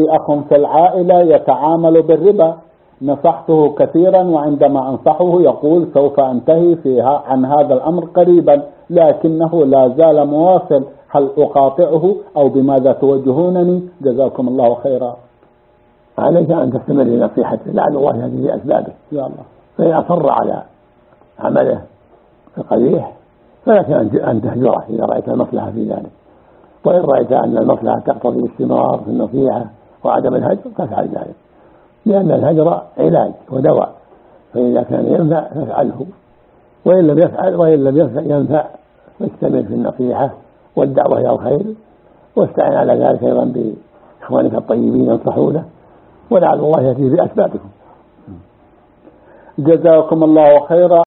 لي أخ في العائلة يتعامل بالربا، نصحته كثيرا، وعندما أنصحه يقول سوف أنتهي عن هذا الأمر قريبا، لكنه لا زال مواصل. هل أقاطعه أو بماذا توجهونني؟ جزاكم الله خيرا. عليك أن تستمر لنصيحته، لعل الله يهدي بأسبابه يا الله. فإن أصر على عمله القبيح فلك أن تهجره إذا رأيت المصلحة في ذلك، وإن رأيت أن المصلحة تقتضي الاستمرار في النصيحة وعدم الهجر فافعل ذلك، لأن الهجر علاج ودواء، فإذا كان ينفع فافعله، وإن لم ينفع فاستمر في النصيحة والدعوة إلى الخير، واستعن على ذلك أيضا بإخوانك الطيبين ينصحونه، ولعل الله يهدي بأسبابكم. جزاكم الله خيرا.